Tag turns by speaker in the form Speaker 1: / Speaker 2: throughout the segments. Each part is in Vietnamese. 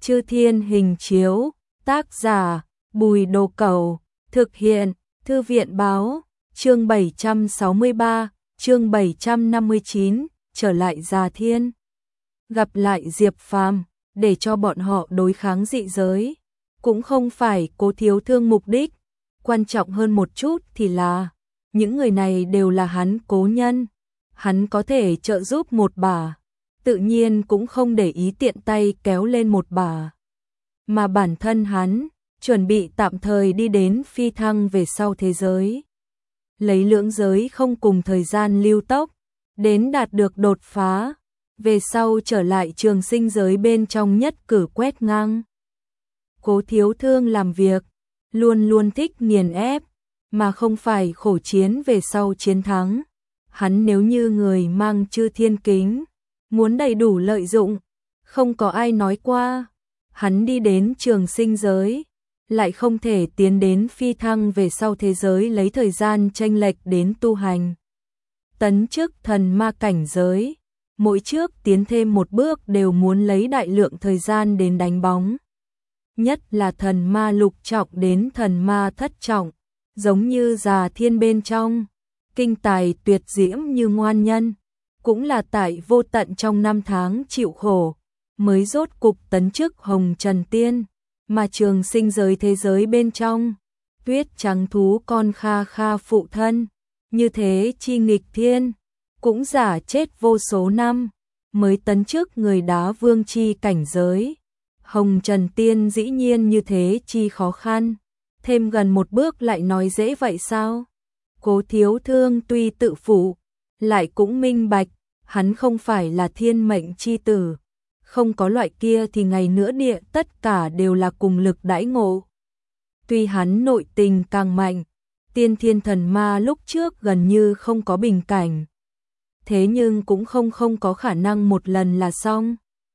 Speaker 1: Chư Thiên Hình Chiếu, tác giả, Bùi Đồ Cẩu, thực hiện, Thư viện Báo, chương 763, chương 759, trở lại Già Thiên. Gặp lại Diệp Phàm, để cho bọn họ đối kháng dị giới, cũng không phải Cố Thiếu Thương mục đích, quan trọng hơn một chút thì là, những người này đều là hắn cố nhân, hắn có thể trợ giúp một bà, tự nhiên cũng không để ý tiện tay kéo lên một bà. Mà bản thân hắn, chuẩn bị tạm thời đi đến phi thăng về sau thế giới. Lấy lưỡng giới không cùng thời gian lưu tốc, đến đạt được đột phá, về sau trở lại trường sinh giới bên trong nhất cử quét ngang. Cố Thiếu Thương làm việc, luôn luôn thích nghiền ép, mà không phải khổ chiến về sau chiến thắng. Hắn nếu như người mang chư thiên kính, muốn đầy đủ lợi dụng, không có ai nói qua. Hắn đi đến trường sinh giới, lại không thể tiến đến phi thăng về sau thế giới lấy thời gian chênh lệch đến tu hành. Tấn chức thần ma cảnh giới, mỗi trước tiến thêm một bước đều muốn lấy đại lượng thời gian đến đánh bóng. Nhất là thần ma lục trọng đến thần ma thất trọng, giống như Già Thiên bên trong, kinh tài tuyệt diễm như ngoan nhân, cũng là tại vô tận trong năm tháng chịu khổ, mới rốt cục tấn chức hồng trần tiên, mà trường sinh giới thế giới bên trong, tuyết trắng thú con Kha Kha phụ thân, như thế chi nghịch thiên, cũng giả chết vô số năm, mới tấn chức người đá vương chi cảnh giới. Hồng trần tiên dĩ nhiên như thế chi khó khăn, thêm gần một bước lại nói dễ vậy sao? Cố Thiếu Thương tuy tự phụ, lại cũng minh bạch, hắn không phải là thiên mệnh chi tử, không có loại kia thì ngày nữa địa tất cả đều là cùng lực đãi ngộ. Tuy hắn nội tình càng mạnh, tiên thiên thần ma lúc trước gần như không có bình cảnh, thế nhưng cũng không có khả năng một lần là xong.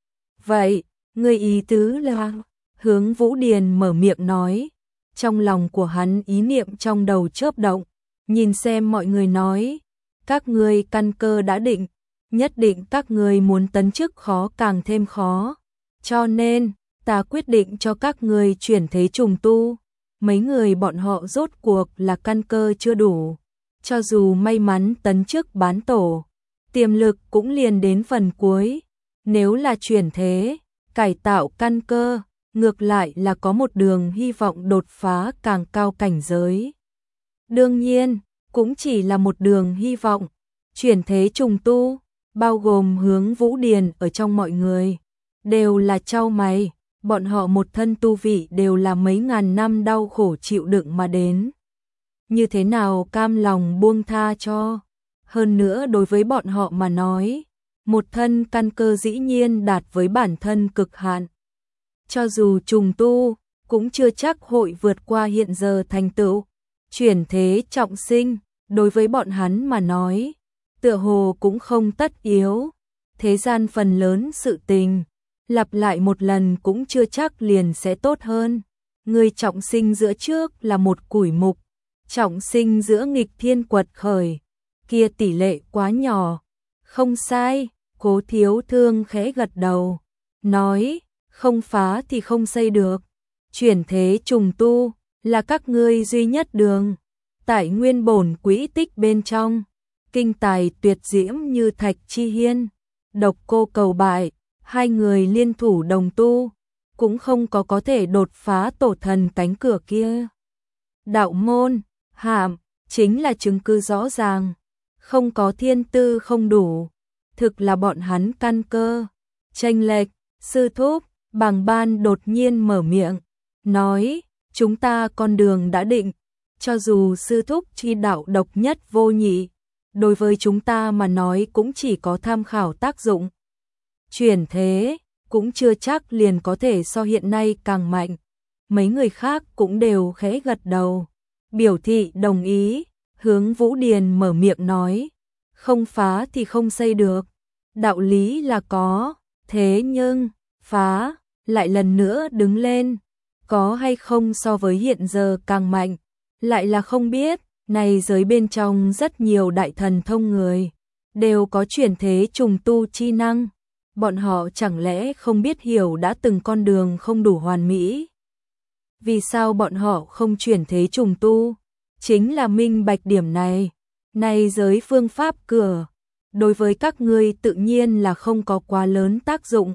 Speaker 1: Vậy, người ý tứ là, Hướng Vũ Điền mở miệng nói, trong lòng của hắn ý niệm trong đầu chớp động, nhìn xem mọi người nói, các ngươi căn cơ đã định, nhất định các ngươi muốn tấn chức khó càng thêm khó, cho nên, ta quyết định cho các ngươi chuyển thế trùng tu. Mấy người bọn họ rốt cuộc là căn cơ chưa đủ, cho dù may mắn tấn chức bán tổ, tiềm lực cũng liền đến phần cuối, nếu là chuyển thế, cải tạo căn cơ, ngược lại là có một đường hy vọng đột phá càng cao cảnh giới. Đương nhiên, cũng chỉ là một đường hy vọng, chuyển thế trùng tu, bao gồm Hướng Vũ Điền ở trong mọi người, đều là chau mày, bọn họ một thân tu vị đều là mấy ngàn năm đau khổ chịu đựng mà đến. Như thế nào cam lòng buông tha cho, hơn nữa đối với bọn họ mà nói, một thân căn cơ dĩ nhiên đạt với bản thân cực hạn. Cho dù trùng tu, cũng chưa chắc hội vượt qua hiện giờ thành tựu, chuyển thế trọng sinh, đối với bọn hắn mà nói, tựa hồ cũng không tất yếu, thế gian phần lớn sự tình, lặp lại một lần cũng chưa chắc liền sẽ tốt hơn. Người trọng sinh giữa trước là một củi mục, trọng sinh giữa nghịch thiên quật khởi, kia tỷ lệ quá nhỏ. Không sai, Cố Thiếu Thương khẽ gật đầu, nói, không phá thì không xây được, chuyển thế trùng tu, là các ngươi duy nhất đường. Tại nguyên bổn quỹ tích bên trong, kinh tài tuyệt diễm như Thạch Chi Hiên, Độc Cô Cầu Bại, hai người liên thủ đồng tu, cũng không có thể đột phá tổ thần cánh cửa kia. Đạo môn, hạm, chính là chứng cứ rõ ràng, không có thiên tư không đủ, thực là bọn hắn căn cơ, chênh lệch. Sư thúc, Bàng Ban đột nhiên mở miệng, nói, chúng ta con đường đã định, cho dù sư thúc chi đạo độc nhất vô nhị, đối với chúng ta mà nói cũng chỉ có tham khảo tác dụng. Chuyển thế, cũng chưa chắc liền có thể so hiện nay càng mạnh. Mấy người khác cũng đều khẽ gật đầu, biểu thị đồng ý. Hướng Vũ Điền mở miệng nói, không phá thì không xây được, đạo lý là có, thế nhưng, phá, lại lần nữa đứng lên, có hay không so với hiện giờ càng mạnh, lại là không biết. Này giới bên trong rất nhiều đại thần thông người, đều có chuyển thế trùng tu chi năng, bọn họ chẳng lẽ không biết hiểu đã từng con đường không đủ hoàn mỹ? Vì sao bọn họ không chuyển thế trùng tu? Chính là minh bạch điểm này. Này giới phương pháp cửa, đối với các ngươi tự nhiên là không có quá lớn tác dụng.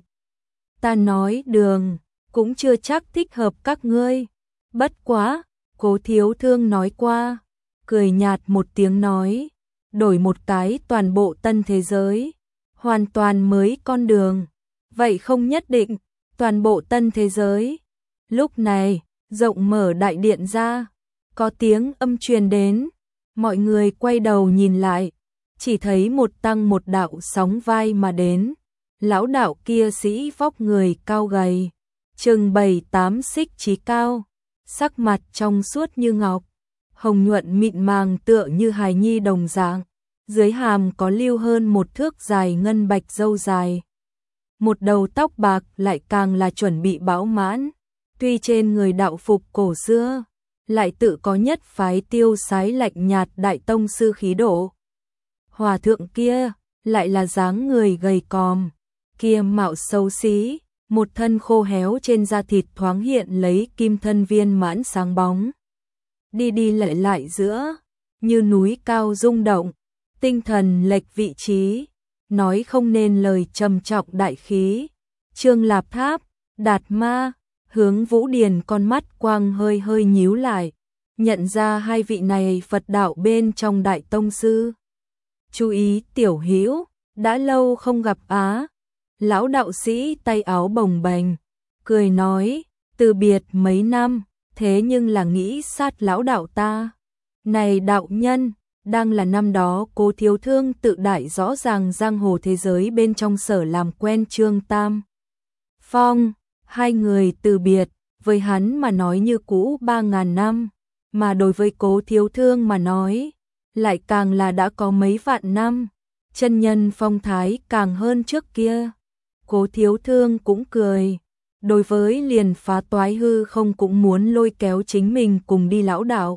Speaker 1: Ta nói đường, cũng chưa chắc thích hợp các ngươi. Bất quá, Cố Thiếu Thương nói qua, cười nhạt một tiếng nói, đổi một cái toàn bộ tân thế giới, hoàn toàn mới con đường. Vậy không nhất định, toàn bộ tân thế giới. Lúc này, rộng mở đại điện ra, có tiếng âm truyền đến, mọi người quay đầu nhìn lại, chỉ thấy một tăng một đạo sóng vai mà đến. Lão đạo kia sĩ vóc người cao gầy, chừng 7-8 xích chí cao, sắc mặt trong suốt như ngọc, hồng nhuận mịn màng tựa như hài nhi đồng dạng, dưới hàm có lưu hơn một thước dài ngân bạch râu dài. Một đầu tóc bạc lại càng là chuẩn bị bão mãn, tuy trên người đạo phục cổ xưa, lại tự có nhất phái tiêu sái lạnh nhạt đại tông sư khí độ. Hòa thượng kia, lại là dáng người gầy còm, kia mạo xấu xí, một thân khô héo trên da thịt thoáng hiện lấy kim thân viên mãn sáng bóng. Đi đi lại lại giữa, như núi cao rung động, tinh thần lệch vị trí, nói không nên lời trầm trọng đại khí. Trương Lạp Tháp, Đạt Ma, Hướng Vũ Điền con mắt quang hơi hơi nhíu lại, nhận ra hai vị này Phật đạo bên trong đại tông sư. Chú ý Tiểu Hữu, đã lâu không gặp á. Lão đạo sĩ tay áo bồng bềnh, cười nói, từ biệt mấy năm, thế nhưng là nghĩ sát lão đạo ta. Này đạo nhân, đang là năm đó Cố Thiếu Thương tự đại rõ ràng giang hồ thế giới bên trong sở làm quen Trương Tam Phong. Hai người từ biệt, với hắn mà nói như cũ 3.000 năm, mà đối với Cố Thiếu Thương mà nói, lại càng là đã có mấy vạn năm, chân nhân phong thái càng hơn trước kia. Cố Thiếu Thương cũng cười, đối với liền phá toái hư không cũng muốn lôi kéo chính mình cùng đi lão đạo.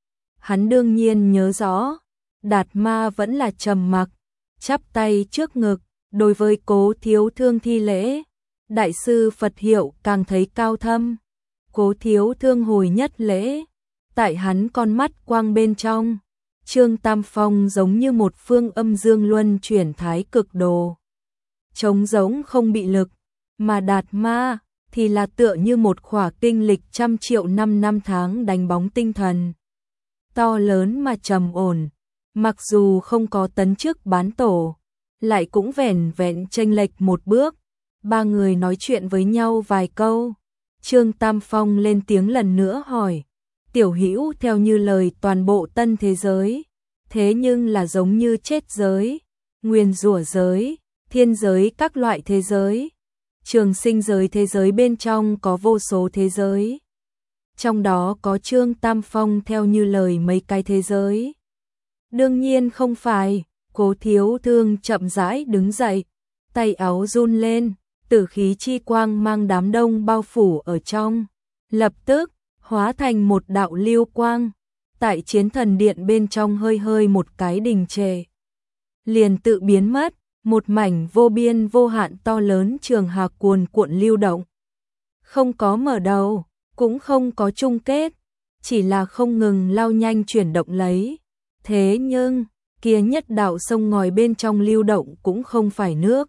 Speaker 1: Hắn đương nhiên nhớ rõ, Đạt Ma vẫn là trầm mặc, chắp tay trước ngực, đối với Cố Thiếu Thương thi lễ. Đại sư Phật hiệu càng thấy cao thâm. Cố Thiếu Thương hồi nhất lễ, tại hắn con mắt quang bên trong, Trương Tam Phong giống như một phương âm dương luân chuyển thái cực đồ, trống giống không bị lực, mà Đạt Ma thì là tựa như một khỏa tinh lịch 100.000.000 năm tháng đánh bóng tinh thần, to lớn mà trầm ổn, mặc dù không có tấn chức bán tổ, lại cũng vẻn vẹn chênh lệch một bước. Ba người nói chuyện với nhau vài câu, Trương Tam Phong lên tiếng lần nữa hỏi, Tiểu Hữu theo như lời toàn bộ tân thế giới, thế nhưng là giống như chết giới, nguyền rủa giới, thiên giới các loại thế giới, trường sinh giới thế giới bên trong có vô số thế giới. Trong đó có Trương Tam Phong theo như lời mấy cái thế giới. Đương nhiên không phải, Cố Thiếu Thương chậm rãi đứng dậy, tay áo run lên, tử khí chi quang mang đám đông bao phủ ở trong, lập tức hóa thành một đạo lưu quang, tại chiến thần điện bên trong hơi hơi một cái đình trệ, liền tự biến mất, một mảnh vô biên vô hạn to lớn trường hà cuồn cuộn lưu động. Không có mở đầu, cũng không có chung kết, chỉ là không ngừng lao nhanh chuyển động lấy. Thế nhưng, kia nhất đạo sông ngòi bên trong lưu động cũng không phải nước,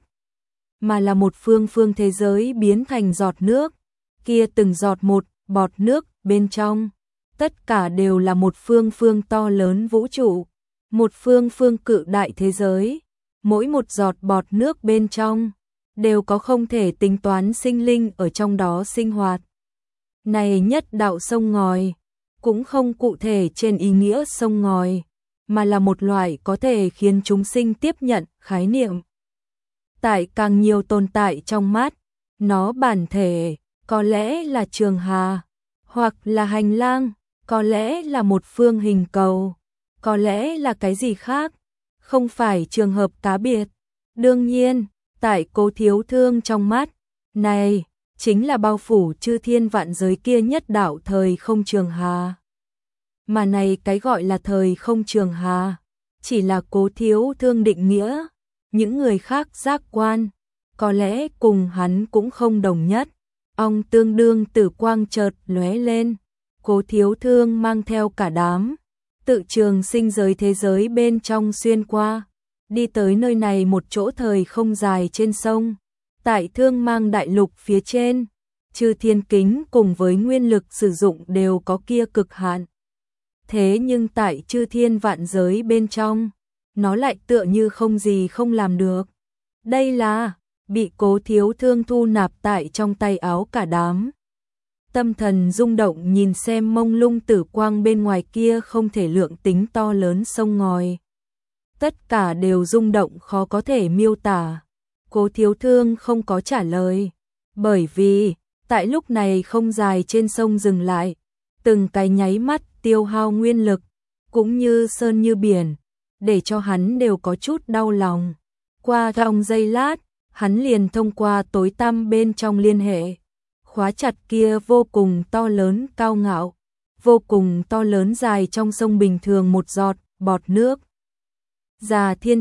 Speaker 1: mà là một phương phương thế giới biến thành giọt nước, kia từng giọt một bọt nước bên trong, tất cả đều là một phương phương to lớn vũ trụ, một phương phương cự đại thế giới, mỗi một giọt bọt nước bên trong, đều có không thể tính toán sinh linh ở trong đó sinh hoạt. Này nhất đạo sông ngòi, cũng không cụ thể trên ý nghĩa sông ngòi, mà là một loại có thể khiến chúng sinh tiếp nhận khái niệm. Tại càng nhiều tồn tại trong mắt, nó bản thể, có lẽ là trường hà, hoặc là hành lang, có lẽ là một phương hình cầu, có lẽ là cái gì khác, không phải trường hợp cá biệt. Đương nhiên, tại Cố Thiếu Thương trong mắt, này, chính là bao phủ chư thiên vạn giới kia nhất đạo thời không trường hà. Mà này cái gọi là thời không trường hà, chỉ là Cố Thiếu Thương định nghĩa, những người khác giác quan, có lẽ cùng hắn cũng không đồng nhất. Ông tương đương tử quang chợt lóe lên, Cố Thiếu Thương mang theo cả đám, tự trường sinh giới thế giới bên trong xuyên qua, đi tới nơi này một chỗ thời không dài trên sông, tại Thương Mang đại lục phía trên, Chư Thiên Kính cùng với nguyên lực sử dụng đều có kia cực hạn. Thế nhưng tại Chư Thiên vạn giới bên trong, nó lại tựa như không gì không làm được. Đây là bị Cố Thiếu Thương thu nạp tại trong tay áo cả đám. Tâm thần rung động nhìn xem mông lung tử quang bên ngoài kia không thể lượng tính to lớn sông ngòi. Tất cả đều rung động khó có thể miêu tả. Cố Thiếu Thương không có trả lời, bởi vì tại lúc này không dài trên sông dừng lại, từng cái nháy mắt tiêu hao nguyên lực, cũng như sơn như biển, để cho hắn đều có chút đau lòng. Qua trong giây lát, hắn liền thông qua tối tăm bên trong liên hệ, khóa chặt kia vô cùng to lớn cao ngạo, vô cùng to lớn dài trong sông bình thường một giọt bọt nước. Già thiên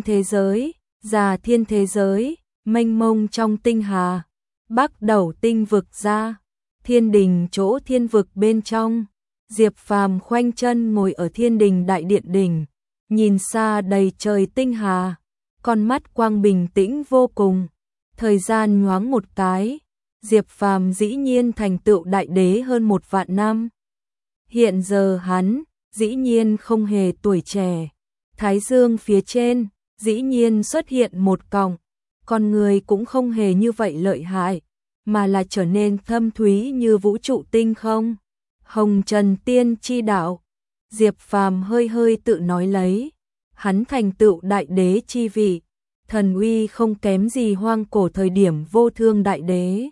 Speaker 1: thế giới, mênh mông trong tinh hà, bắc đầu tinh vực ra, thiên đình chỗ thiên vực bên trong, Diệp Phàm khoanh chân ngồi ở thiên đình đại điện đỉnh, nhìn xa đầy trời tinh hà, con mắt quang bình tĩnh vô cùng. Thời gian nhoáng một cái, Diệp Phàm dĩ nhiên thành tựu đại đế hơn 1 vạn năm. Hiện giờ hắn, dĩ nhiên không hề tuổi trẻ. Thái dương phía trên, dĩ nhiên xuất hiện một cọng. Con người cũng không hề như vậy lợi hại, mà là trở nên thâm thúy như vũ trụ tinh không. Hồng Trần Tiên chi đạo. Diệp Phàm hơi hơi tự nói lấy. Hắn thành tựu đại đế chi vị. Thần uy không kém gì hoang cổ thời điểm vô thương đại đế.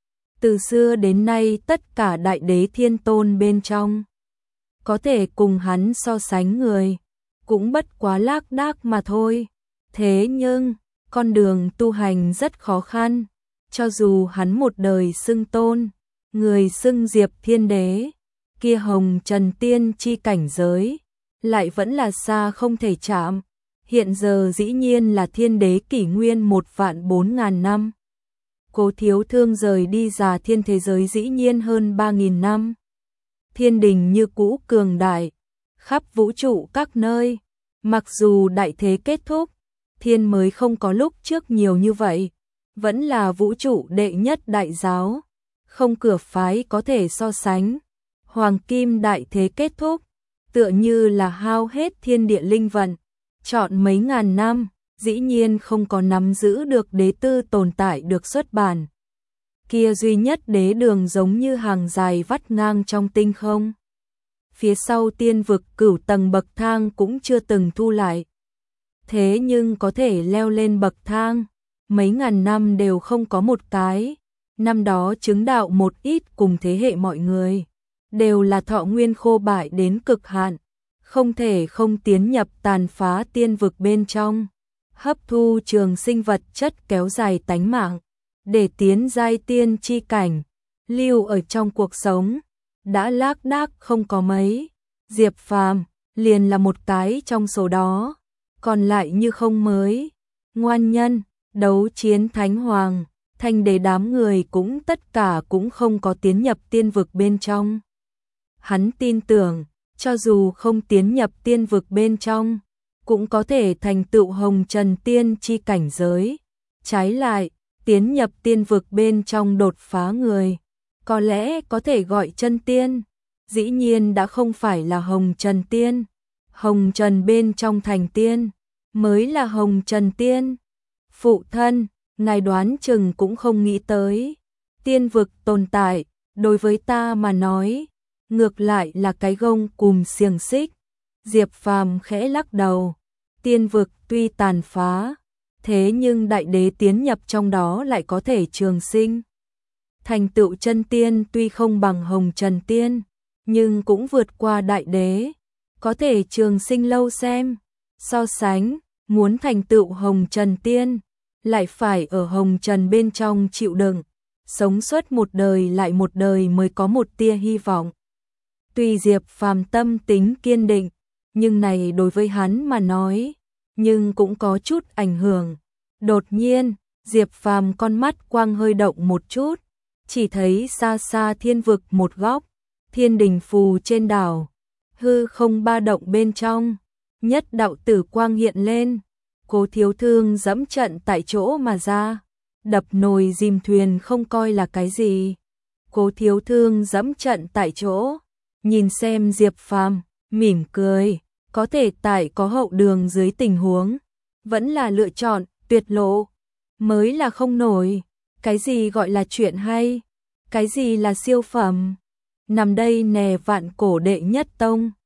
Speaker 1: Từ xưa đến nay tất cả đại đế thiên tôn bên trong, có thể cùng hắn so sánh người, cũng bất quá lác đác mà thôi. Thế nhưng, con đường tu hành rất khó khăn, cho dù hắn một đời xưng tôn, người xưng Diệp Thiên Đế, kia Hồng Trần Tiên chi cảnh giới, lại vẫn là xa không thể chạm. Hiện giờ dĩ nhiên là thiên đế kỷ nguyên 1.400.000 năm. Cố Thiếu Thương rời đi già thiên thế giới dĩ nhiên hơn 3.000 năm. Thiên đình như cũ cường đại, khắp vũ trụ các nơi. Mặc dù đại thế kết thúc, thiên mới không có lúc trước nhiều như vậy. Vẫn là vũ trụ đệ nhất đại giáo, không cửa phái có thể so sánh. Hoàng kim đại thế kết thúc, tựa như là hao hết thiên địa linh vận. Chọn mấy ngàn năm, dĩ nhiên không có nắm giữ được đế tư tồn tại được xuất bản. Kia duy nhất đế đường giống như hàng dài vắt ngang trong tinh không. Phía sau tiên vực cửu tầng bậc thang cũng chưa từng thu lại. Thế nhưng có thể leo lên bậc thang, mấy ngàn năm đều không có một cái. Năm đó chứng đạo một ít cùng thế hệ mọi người, đều là thọ nguyên khô bại đến cực hạn. Không thể không tiến nhập tàn phá tiên vực bên trong, hấp thu trường sinh vật chất kéo dài tánh mạng, để tiến giai tiên chi cảnh, lưu ở trong cuộc sống, đã lác đác không có mấy. Diệp Phàm liền là một cái trong số đó, còn lại như không mới. Ngoan nhân, đấu chiến thánh hoàng, thanh đế đám người cũng tất cả cũng không có tiến nhập tiên vực bên trong. Hắn tin tưởng, cho dù không tiến nhập tiên vực bên trong, cũng có thể thành tựu Hồng Trần Tiên chi cảnh giới. Trái lại, tiến nhập tiên vực bên trong đột phá người, có lẽ có thể gọi chân tiên, dĩ nhiên đã không phải là Hồng Trần Tiên. Hồng Trần bên trong thành tiên, mới là Hồng Trần Tiên. Phụ thân, ngài đoán chừng cũng không nghĩ tới, tiên vực tồn tại, đối với ta mà nói, ngược lại là cái gông cùm xiềng xích. Diệp Phàm khẽ lắc đầu, tiên vực tuy tàn phá, thế nhưng đại đế tiến nhập trong đó lại có thể trường sinh. Thành tựu chân tiên tuy không bằng Hồng Trần Tiên, nhưng cũng vượt qua đại đế, có thể trường sinh lâu xem. So sánh, muốn thành tựu Hồng Trần Tiên, lại phải ở Hồng Trần bên trong chịu đựng, sống suốt một đời lại một đời mới có một tia hy vọng. Tuy Diệp Phàm tâm tính kiên định, nhưng này đối với hắn mà nói, nhưng cũng có chút ảnh hưởng. Đột nhiên, Diệp Phàm con mắt quang hơi động một chút, chỉ thấy xa xa thiên vực một góc, thiên đình phù trên đảo, hư không ba động bên trong, nhất đạo tử quang hiện lên, Cố Thiếu Thương dẫm trận tại chỗ mà ra, đập nồi dìm thuyền không coi là cái gì. Cố Thiếu Thương dẫm trận tại chỗ, nhìn xem Diệp Phàm, mỉm cười, có thể tại có hậu đường dưới tình huống, vẫn là lựa chọn tuyệt lộ, mới là không nổi. Cái gì gọi là chuyện hay, cái gì là siêu phẩm, nằm đây nè vạn cổ đệ nhất tông.